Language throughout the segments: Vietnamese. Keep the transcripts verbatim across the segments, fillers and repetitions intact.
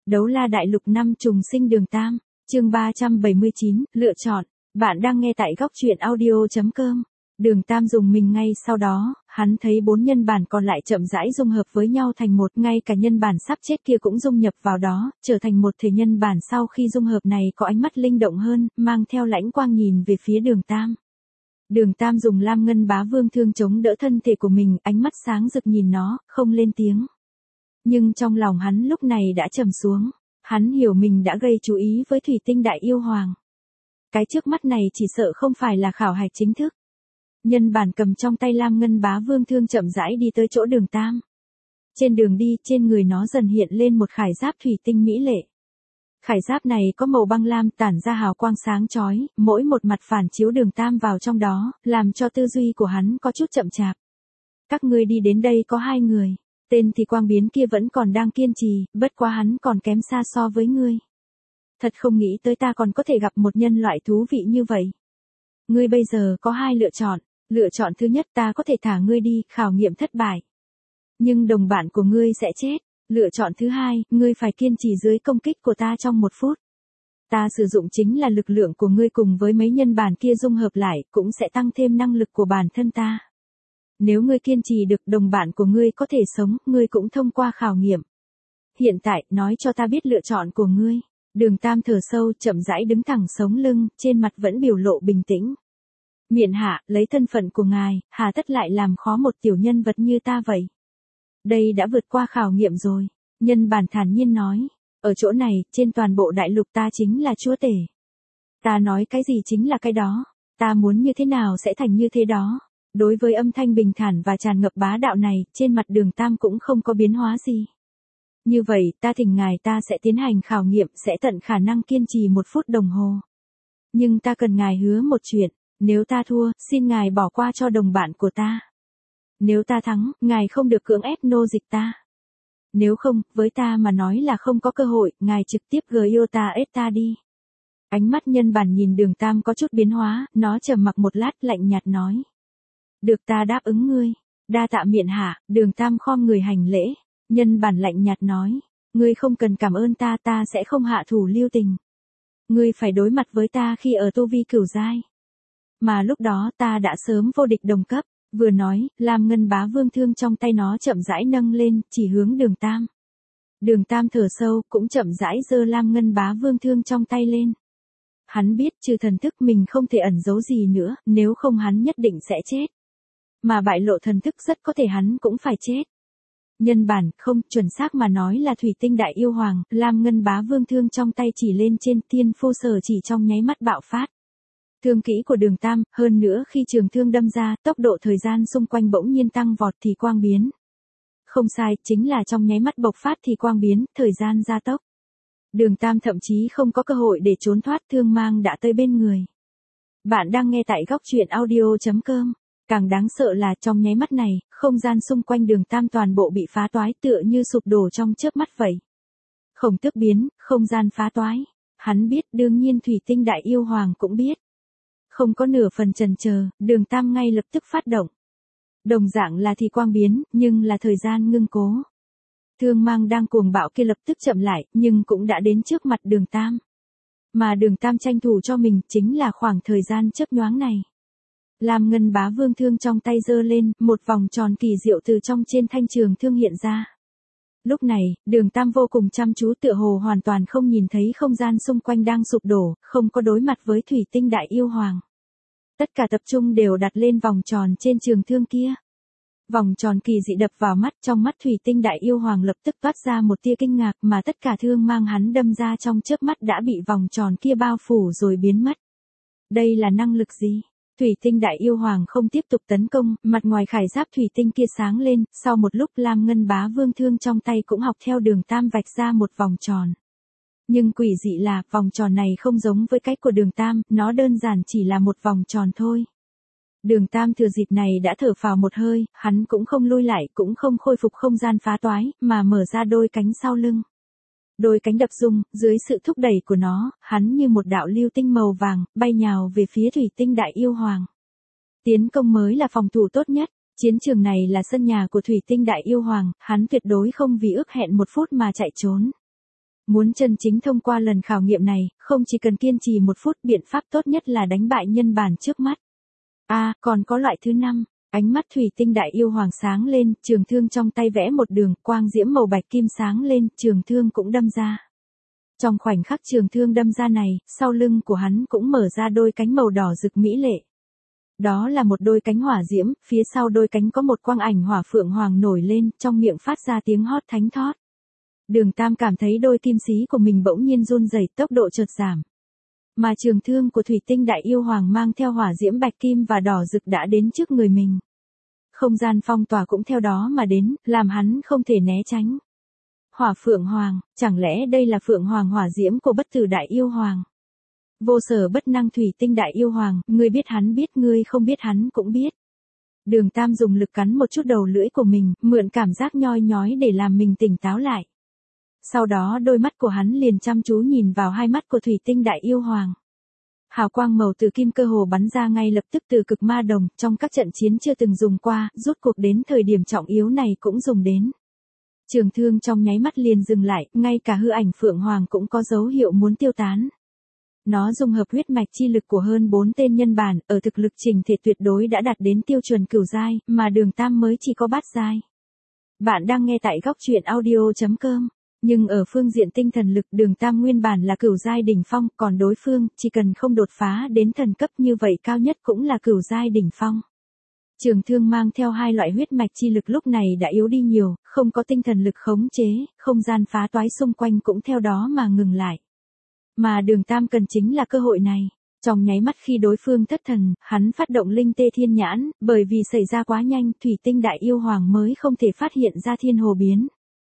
Đấu la đại lục năm trùng sinh đường tam, chương ba trăm bảy mươi chín, lựa chọn. Bạn đang nghe tại góc truyện audio chấm com. Đường Tam dùng mình ngay sau đó, hắn thấy bốn nhân bản còn lại chậm rãi dung hợp với nhau thành một, ngay cả nhân bản sắp chết kia cũng dung nhập vào đó, trở thành một thể nhân bản sau khi dung hợp này có ánh mắt linh động hơn, mang theo lãnh quang nhìn về phía Đường Tam. Đường Tam dùng Lam Ngân Bá Vương thương chống đỡ thân thể của mình, ánh mắt sáng rực nhìn nó, không lên tiếng. Nhưng trong lòng hắn lúc này đã trầm xuống, hắn hiểu mình đã gây chú ý với Thủy Tinh Đại Yêu Hoàng. Cái trước mắt này chỉ sợ không phải là khảo hạch chính thức. Nhân bản cầm trong tay Lam Ngân Bá Vương thương chậm rãi đi tới chỗ Đường Tam. Trên đường đi, trên người nó dần hiện lên một khải giáp thủy tinh mỹ lệ. Khải giáp này có màu băng lam tản ra hào quang sáng chói, mỗi một mặt phản chiếu Đường Tam vào trong đó, làm cho tư duy của hắn có chút chậm chạp. Các ngươi đi đến đây có hai người, tên thì Quang Biến kia vẫn còn đang kiên trì, bất quá hắn còn kém xa so với ngươi. Thật không nghĩ tới ta còn có thể gặp một nhân loại thú vị như vậy. Ngươi bây giờ có hai lựa chọn, lựa chọn thứ nhất ta có thể thả ngươi đi, khảo nghiệm thất bại. Nhưng đồng bạn của ngươi sẽ chết. Lựa chọn thứ hai, ngươi phải kiên trì dưới công kích của ta trong một phút. Ta sử dụng chính là lực lượng của ngươi cùng với mấy nhân bản kia dung hợp lại, cũng sẽ tăng thêm năng lực của bản thân ta. Nếu ngươi kiên trì được, đồng bạn của ngươi có thể sống, ngươi cũng thông qua khảo nghiệm. Hiện tại, nói cho ta biết lựa chọn của ngươi. Đường Tam thở sâu, chậm rãi đứng thẳng sống lưng, trên mặt vẫn biểu lộ bình tĩnh. Miện hạ, lấy thân phận của ngài, hà tất lại làm khó một tiểu nhân vật như ta vậy. Đây đã vượt qua khảo nghiệm rồi. Nhân bản thản nhiên nói. Ở chỗ này, trên toàn bộ đại lục ta chính là chúa tể. Ta nói cái gì chính là cái đó. Ta muốn như thế nào sẽ thành như thế đó. Đối với âm thanh bình thản và tràn ngập bá đạo này, trên mặt Đường Tam cũng không có biến hóa gì. Như vậy, ta thỉnh ngài ta sẽ tiến hành khảo nghiệm, sẽ tận khả năng kiên trì một phút đồng hồ. Nhưng ta cần ngài hứa một chuyện, nếu ta thua, xin ngài bỏ qua cho đồng bạn của ta. Nếu ta thắng, ngài không được cưỡng ép nô dịch ta. Nếu không, với ta mà nói là không có cơ hội, ngài trực tiếp gờ yêu ta ết ta đi. Ánh mắt nhân bản nhìn Đường Tam có chút biến hóa, nó trầm mặc một lát lạnh nhạt nói. Được, ta đáp ứng ngươi. Đa tạ miện hạ. Đường Tam khom người hành lễ. Nhân bản lạnh nhạt nói. Ngươi không cần cảm ơn ta, ta sẽ không hạ thủ lưu tình. Ngươi phải đối mặt với ta khi ở tu vi cửu giai. Mà lúc đó ta đã sớm vô địch đồng cấp. Vừa nói, Lam Ngân Bá Vương thương trong tay nó chậm rãi nâng lên, chỉ hướng Đường Tam. Đường Tam thở sâu, cũng chậm rãi giơ Lam Ngân Bá Vương thương trong tay lên. Hắn biết trừ thần thức mình không thể ẩn giấu gì nữa, nếu không hắn nhất định sẽ chết. Mà bại lộ thần thức rất có thể hắn cũng phải chết. Nhân bản, không, chuẩn xác mà nói là Thủy Tinh Đại Yêu Hoàng, Lam Ngân Bá Vương thương trong tay chỉ lên trên, tiên phu sở chỉ trong nháy mắt bạo phát. Thương kỹ của Đường Tam, hơn nữa khi trường thương đâm ra, tốc độ thời gian xung quanh bỗng nhiên tăng vọt thì quang biến. Không sai, chính là trong nháy mắt bộc phát thì quang biến, thời gian gia tốc. Đường Tam thậm chí không có cơ hội để trốn thoát, thương mang đã tới bên người. Bạn đang nghe tại góc truyện audio chấm com. Càng đáng sợ là trong nháy mắt này, không gian xung quanh Đường Tam toàn bộ bị phá toái tựa như sụp đổ trong chớp mắt vậy. Khổng tước biến, không gian phá toái. Hắn biết, đương nhiên Thủy Tinh Đại Yêu Hoàng cũng biết. Không có nửa phần chần chờ, Đường Tam ngay lập tức phát động. Đồng dạng là thì quang biến, nhưng là thời gian ngưng cố. Thương mang đang cuồng bạo kia lập tức chậm lại, nhưng cũng đã đến trước mặt Đường Tam. Mà Đường Tam tranh thủ cho mình chính là khoảng thời gian chớp nhoáng này. Lam Ngân Bá Vương thương trong tay giơ lên, một vòng tròn kỳ diệu từ trong trên thanh trường thương hiện ra. Lúc này, Đường Tam vô cùng chăm chú tựa hồ hoàn toàn không nhìn thấy không gian xung quanh đang sụp đổ, không có đối mặt với Thủy Tinh Đại Yêu Hoàng. Tất cả tập trung đều đặt lên vòng tròn trên trường thương kia. Vòng tròn kỳ dị đập vào mắt, trong mắt Thủy Tinh Đại Yêu Hoàng lập tức toát ra một tia kinh ngạc, mà tất cả thương mang hắn đâm ra trong chớp mắt đã bị vòng tròn kia bao phủ rồi biến mất. Đây là năng lực gì? Thủy Tinh Đại Yêu Hoàng không tiếp tục tấn công, mặt ngoài khải giáp thủy tinh kia sáng lên, sau một lúc Lam Ngân Bá Vương thương trong tay cũng học theo Đường Tam vạch ra một vòng tròn. Nhưng quỷ dị là, vòng tròn này không giống với cái của Đường Tam, nó đơn giản chỉ là một vòng tròn thôi. Đường Tam thừa dịp này đã thở phào một hơi, hắn cũng không lui lại, cũng không khôi phục không gian phá toái, mà mở ra đôi cánh sau lưng. Đôi cánh đập rung, dưới sự thúc đẩy của nó, hắn như một đạo lưu tinh màu vàng, bay nhào về phía Thủy Tinh Đại Yêu Hoàng. Tiến công mới là phòng thủ tốt nhất, chiến trường này là sân nhà của Thủy Tinh Đại Yêu Hoàng, hắn tuyệt đối không vì ước hẹn một phút mà chạy trốn. Muốn chân chính thông qua lần khảo nghiệm này, không chỉ cần kiên trì một phút, biện pháp tốt nhất là đánh bại nhân bản trước mắt. À, còn có loại thứ năm. Ánh mắt thủy tinh đại yêu hoàng sáng lên, trường thương trong tay vẽ một đường, quang diễm màu bạch kim sáng lên, trường thương cũng đâm ra. Trong khoảnh khắc trường thương đâm ra này, sau lưng của hắn cũng mở ra đôi cánh màu đỏ rực mỹ lệ. Đó là một đôi cánh hỏa diễm, phía sau đôi cánh có một quang ảnh hỏa phượng hoàng nổi lên, trong miệng phát ra tiếng hót thánh thót. Đường Tam cảm thấy đôi kim xí của mình bỗng nhiên run rẩy, tốc độ chợt giảm. Mà trường thương của thủy tinh đại yêu hoàng mang theo hỏa diễm bạch kim và đỏ rực đã đến trước người mình. Không gian phong tỏa cũng theo đó mà đến, làm hắn không thể né tránh. Hỏa phượng hoàng, chẳng lẽ đây là phượng hoàng hỏa diễm của bất tử đại yêu hoàng? Vô sở bất năng thủy tinh đại yêu hoàng, ngươi biết hắn biết, ngươi không biết hắn cũng biết. Đường Tam dùng lực cắn một chút đầu lưỡi của mình, mượn cảm giác nhoi nhói để làm mình tỉnh táo lại. Sau đó đôi mắt của hắn liền chăm chú nhìn vào hai mắt của thủy tinh đại yêu hoàng. Hào quang màu từ kim cơ hồ bắn ra ngay lập tức từ cực ma đồng, trong các trận chiến chưa từng dùng qua, rút cuộc đến thời điểm trọng yếu này cũng dùng đến. Trường thương trong nháy mắt liền dừng lại, ngay cả hư ảnh phượng hoàng cũng có dấu hiệu muốn tiêu tán. Nó dung hợp huyết mạch chi lực của hơn bốn tên nhân bản, ở thực lực trình thể tuyệt đối đã đạt đến tiêu chuẩn cửu giai, mà Đường Tam mới chỉ có bát giai. Bạn đang nghe tại góc truyện audio chấm com. Nhưng ở phương diện tinh thần lực, Đường Tam nguyên bản là cửu giai đỉnh phong, còn đối phương chỉ cần không đột phá đến thần cấp như vậy cao nhất cũng là cửu giai đỉnh phong. Trường thương mang theo hai loại huyết mạch chi lực lúc này đã yếu đi nhiều, không có tinh thần lực khống chế, không gian phá toái xung quanh cũng theo đó mà ngừng lại. Mà Đường Tam cần chính là cơ hội này. Trong nháy mắt khi đối phương thất thần, hắn phát động linh tê thiên nhãn, bởi vì xảy ra quá nhanh, thủy tinh đại yêu hoàng mới không thể phát hiện ra thiên hồ biến.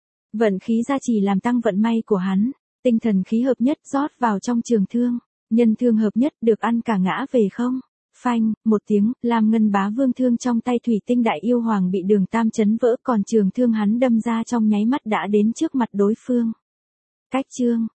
Vận khí gia trì làm tăng vận may của hắn, tinh thần khí hợp nhất rót vào trong trường thương, nhân thương hợp nhất được ăn cả ngã về không. Phanh, một tiếng, làm ngân bá vương thương trong tay thủy tinh đại yêu hoàng bị Đường Tam chấn vỡ, còn trường thương hắn đâm ra trong nháy mắt đã đến trước mặt đối phương. Cách chương,